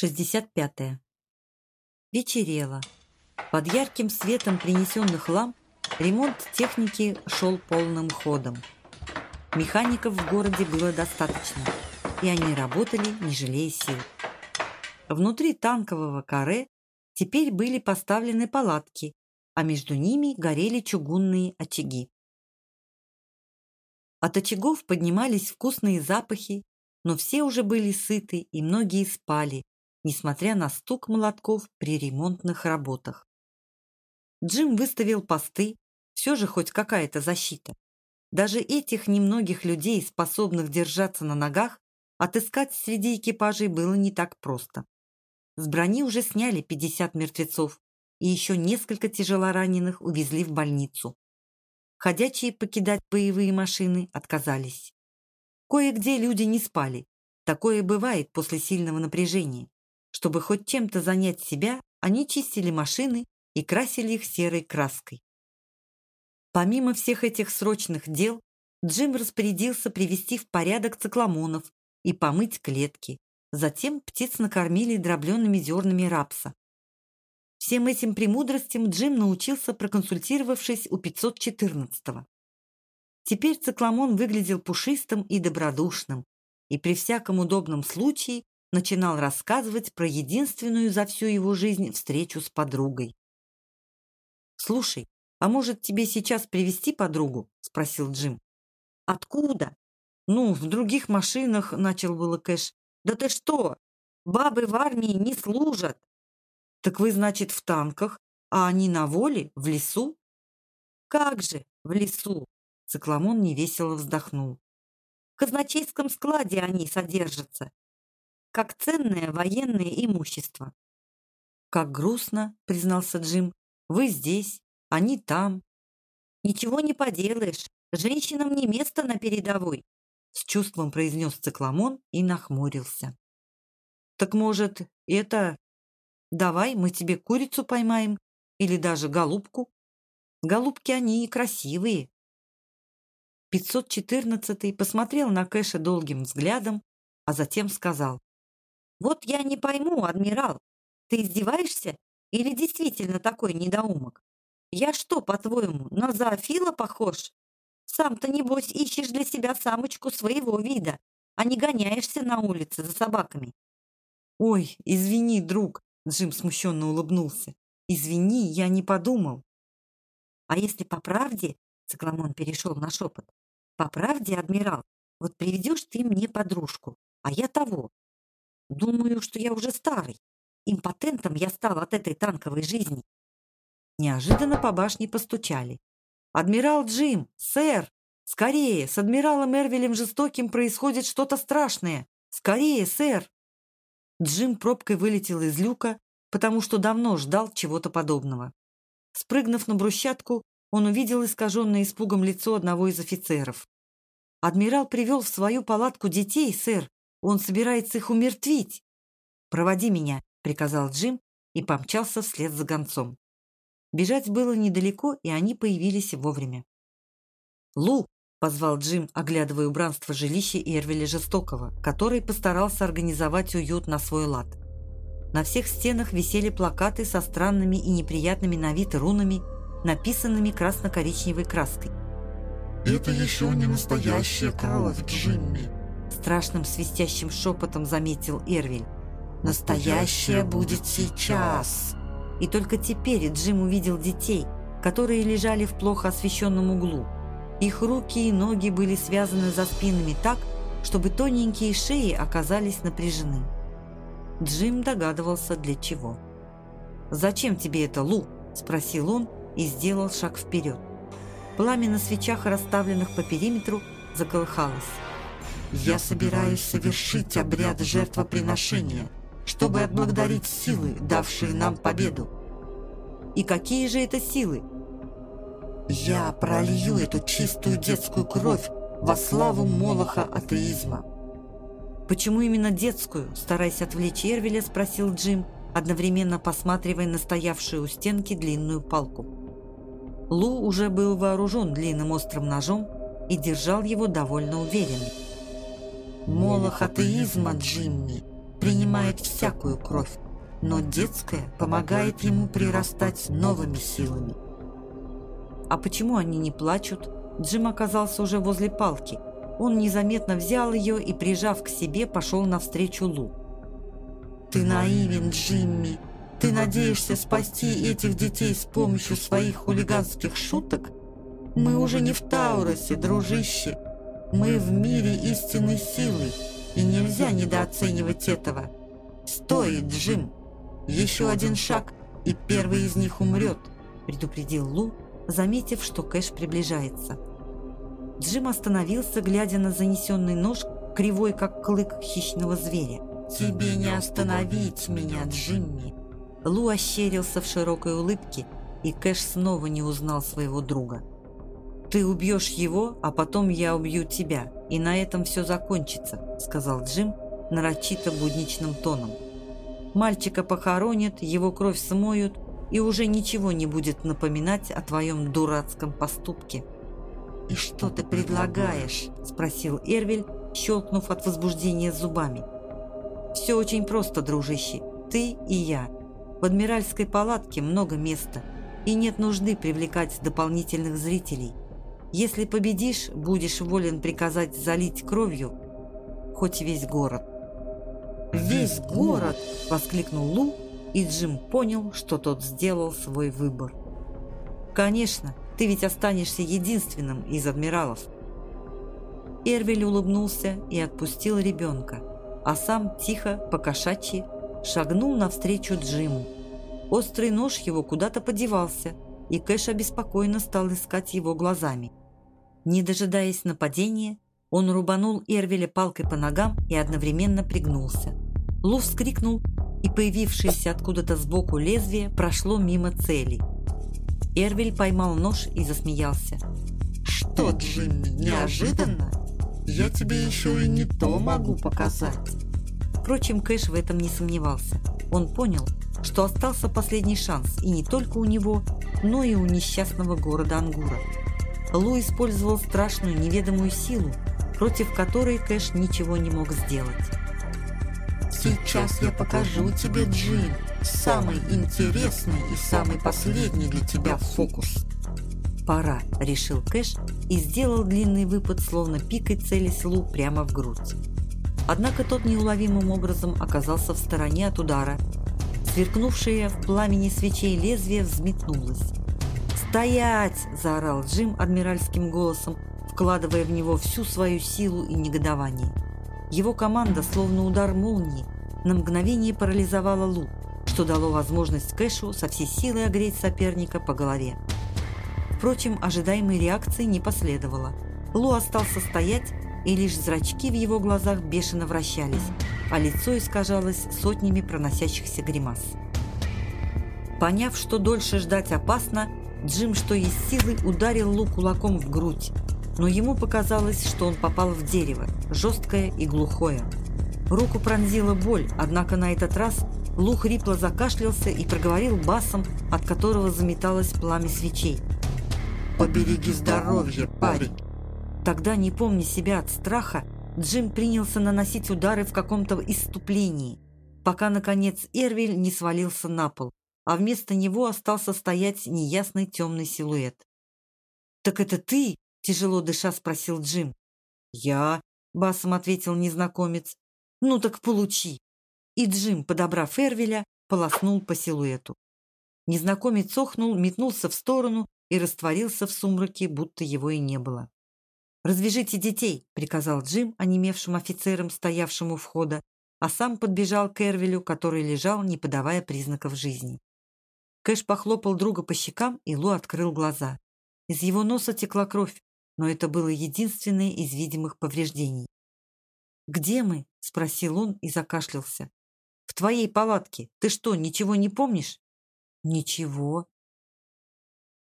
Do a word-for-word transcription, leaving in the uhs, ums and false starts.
шестьдесят пятое. Вечерело. Под ярким светом принесенных ламп ремонт техники шел полным ходом. Механиков в городе было достаточно, и они работали, не жалея сил. Внутри танкового каре теперь были поставлены палатки, а между ними горели чугунные очаги. От очагов поднимались вкусные запахи, но все уже были сыты и многие спали, несмотря на стук молотков при ремонтных работах. Джим выставил посты, все же хоть какая-то защита. Даже этих немногих людей, способных держаться на ногах, отыскать среди экипажей было не так просто. С брони уже сняли пятьдесят мертвецов, и еще несколько тяжелораненых увезли в больницу. Ходячие покидать боевые машины отказались. Кое-где люди не спали. Такое бывает после сильного напряжения. Чтобы хоть чем-то занять себя, они чистили машины и красили их серой краской. Помимо всех этих срочных дел, Джим распорядился привести в порядок цикломонов и помыть клетки. Затем птиц накормили дробленными зернами рапса. Всем этим премудростям Джим научился, проконсультировавшись у пятьсот четырнадцатого. Теперь цикломон выглядел пушистым и добродушным, и при всяком удобном случае начинал рассказывать про единственную за всю его жизнь встречу с подругой. «Слушай, а может, тебе сейчас привезти подругу?» – спросил Джим. «Откуда?» «Ну, в других машинах», – начал было Кэш. «Да ты что? Бабы в армии не служат!» «Так вы, значит, в танках, а они на воле, в лесу?» «Как же в лесу?» – цикломон невесело вздохнул. «В казначейском складе они содержатся, как ценное военное имущество». «Как грустно», – признался Джим. «Вы здесь, они там». «Ничего не поделаешь, женщинам не место на передовой», – с чувством произнес цикломон и нахмурился. «Так, может, это... Давай мы тебе курицу поймаем или даже голубку. Голубки они и красивые». пятьсот четырнадцатый посмотрел на Кэша долгим взглядом, а затем сказал: «Вот я не пойму, адмирал, ты издеваешься или действительно такой недоумок? Я что, по-твоему, на зоофила похож? Сам-то, небось, ищешь для себя самочку своего вида, а не гоняешься на улице за собаками». «Ой, извини, друг», — Джим смущенно улыбнулся. «Извини, я не подумал». «А если по правде?» — цикломон перешел на шепот. «По правде, адмирал, вот приведешь ты мне подружку, а я того. Думаю, что я уже старый. Импотентом я стал от этой танковой жизни». Неожиданно по башне постучали. «Адмирал Джим! Сэр! Скорее! С адмиралом Эрвилем Жестоким происходит что-то страшное! Скорее, сэр!» Джим пробкой вылетел из люка, потому что давно ждал чего-то подобного. Спрыгнув на брусчатку, он увидел искаженное испугом лицо одного из офицеров. «Адмирал привел в свою палатку детей, сэр. Он собирается их умертвить». «Проводи меня», — приказал Джим и помчался вслед за гонцом. Бежать было недалеко, и они появились вовремя. «Лу!» — позвал Джим, оглядывая убранство жилища Эрвиля Жестокого, который постарался организовать уют на свой лад. На всех стенах висели плакаты со странными и неприятными на вид рунами, написанными красно-коричневой краской. «Это еще не настоящая кровь, Джимми», — страшным свистящим шепотом заметил Эрвиль. «Настоящая будет сейчас». И только теперь Джим увидел детей, которые лежали в плохо освещенном углу. Их руки и ноги были связаны за спинами так, чтобы тоненькие шеи оказались напряжены. Джим догадывался, для чего. «Зачем тебе это, Лу?» – спросил он и сделал шаг вперед. Пламя на свечах, расставленных по периметру, заколыхалось. «Я собираюсь совершить обряд жертвоприношения, чтобы отблагодарить силы, давшие нам победу». «И какие же это силы?» «Я пролью эту чистую детскую кровь во славу молоха атеизма». «Почему именно детскую?» – стараясь отвлечь Эрвиля, спросил Джим, одновременно посматривая на стоявшую у стенки длинную палку. Лу уже был вооружен длинным острым ножом и держал его довольно уверенно. «Молох атеизма, Джимми, принимает всякую кровь, но детская помогает ему прирастать новыми силами. А почему они не плачут? Джим оказался уже возле палки. Он незаметно взял ее и, прижав к себе, пошел навстречу Лу. «Ты наивен, Джимми. Ты надеешься спасти этих детей с помощью своих хулиганских шуток? Мы уже не в Тауросе, дружище. Мы в мире истинной силы, и нельзя недооценивать этого. Стой, Джим! Еще один шаг, и первый из них умрет», — предупредил Лу, заметив, что Кэш приближается. Джим остановился, глядя на занесенный нож, кривой, как клык хищного зверя. «Тебе не остановить меня, Джимми!» Лу ощерился в широкой улыбке, и Кэш снова не узнал своего друга. «Ты убьешь его, а потом я убью тебя, и на этом все закончится», — сказал Джим нарочито будничным тоном. «Мальчика похоронят, его кровь смоют, и уже ничего не будет напоминать о твоем дурацком поступке». «И что ты предлагаешь?» — спросил Эрвиль, щелкнув от возбуждения зубами. «Все очень просто, дружище. Ты и я. В адмиральской палатке много места, и нет нужды привлекать дополнительных зрителей. Если победишь, будешь волен приказать залить кровью хоть весь город». «Весь город!» — воскликнул Лу, и Джим понял, что тот сделал свой выбор. «Конечно, ты ведь останешься единственным из адмиралов». Эрвиль улыбнулся и отпустил ребенка, а сам тихо, по-кошачьи, шагнул навстречу Джиму. Острый нож его куда-то подевался, и Кэш обеспокоенно стал искать его глазами. Не дожидаясь нападения, он рубанул Эрвиля палкой по ногам и одновременно пригнулся. Лу вскрикнул, и появившееся откуда-то сбоку лезвие прошло мимо цели. Эрвиль поймал нож и засмеялся. «Что, Джимми, неожиданно? Я тебе еще и не то могу показать». Впрочем, Кэш в этом не сомневался. Он понял, что остался последний шанс, и не только у него, но и у несчастного города Ангура. Лу использовал страшную неведомую силу, против которой Кэш ничего не мог сделать. «Сейчас я покажу тебе, Джим, самый интересный и самый последний для тебя фокус». «Пора», — решил Кэш и сделал длинный выпад, словно пикой целясь Лу прямо в грудь. Однако тот неуловимым образом оказался в стороне от удара. Сверкнувшее в пламени свечей лезвие взметнулось. «Стоять!» – заорал Джим адмиральским голосом, вкладывая в него всю свою силу и негодование. Его команда, словно удар молнии, на мгновение парализовала Лу, что дало возможность Кэшу со всей силой огреть соперника по голове. Впрочем, ожидаемой реакции не последовало. Лу остался стоять, и лишь зрачки в его глазах бешено вращались, а лицо искажалось сотнями проносящихся гримас. Поняв, что дольше ждать опасно, Джим, что есть силы, ударил Лу кулаком в грудь, но ему показалось, что он попал в дерево, жесткое и глухое. Руку пронзила боль, однако на этот раз Лу хрипло закашлялся и проговорил басом, от которого заметалось пламя свечей. «Побереги здоровье, парень!» Тогда, не помня себя от страха, Джим принялся наносить удары в каком-то исступлении, пока, наконец, Эрвиль не свалился на пол, а вместо него остался стоять неясный темный силуэт. «Так это ты?» – тяжело дыша спросил Джим. «Я», – басом ответил незнакомец. «Ну так получи!» И Джим, подобрав Эрвиля, полоснул по силуэту. Незнакомец охнул, метнулся в сторону и растворился в сумраке, будто его и не было. «Развяжите детей!» – приказал Джим онемевшим офицерам, стоявшим у входа, а сам подбежал к Эрвилю, который лежал, не подавая признаков жизни. Кэш похлопал друга по щекам, и Лу открыл глаза. Из его носа текла кровь, но это было единственное из видимых повреждений. «Где мы?» – спросил он и закашлялся. «В твоей палатке. Ты что, ничего не помнишь?» «Ничего»,